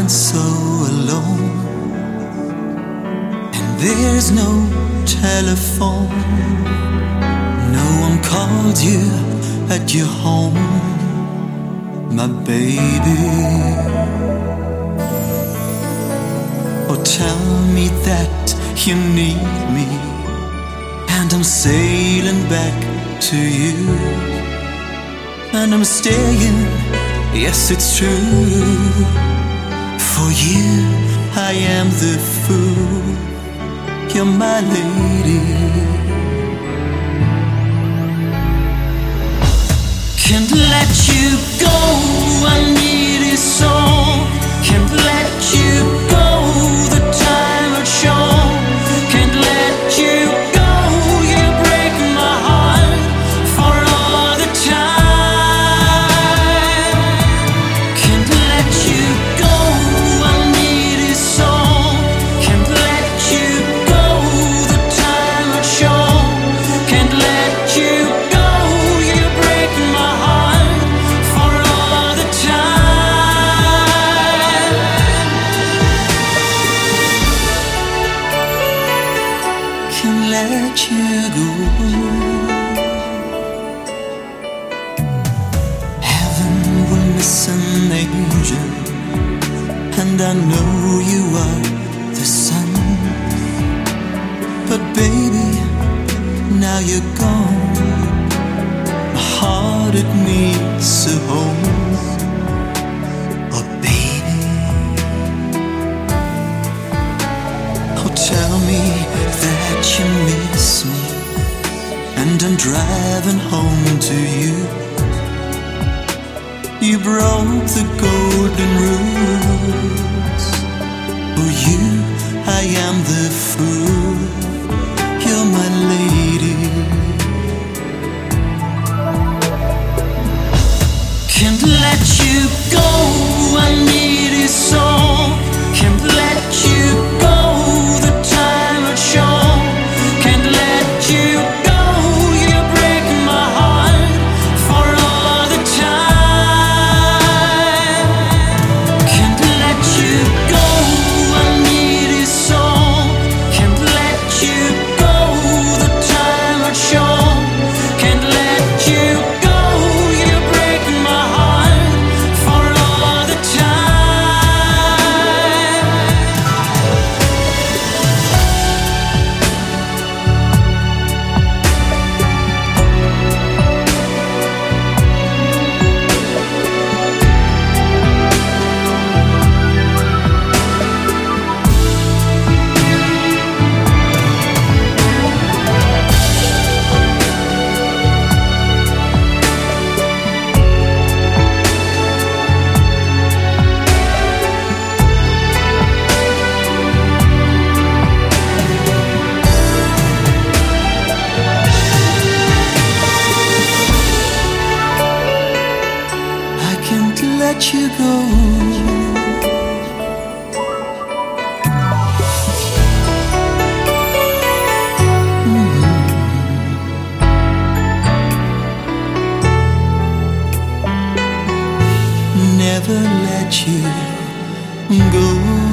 so alone, and there's no telephone. No one called you at your home, my baby. Oh, tell me that you need me, and I'm sailing back to you, and I'm staying, yes it's true. For you I am the fool, you're my lady. Can't let you go, I need it so. Can't let you go, the time had shown. Can't let you go, you break my heart for all the time. Can't let you go, I need it so. Can't let you go, the time had shown. Can't let you go, you break my heart for all the time. Can't let you go. Heaven will miss an angel, and I know you are the sun. But baby, now you're gone. My heart, it needs a home. Oh baby, oh tell me that you miss me, and I'm driving home to you. You broke the golden rules. For you I am the fool, you're my lady. Can't let you go, I need it so. Can't let you go, the time had shown. Can't let you go, you break my heart for all the time. Can't let you go, I need it so. Can't let you go, the time had shown. Can't let you go, you break my heart for all the time. I can't let you go. Never let you go.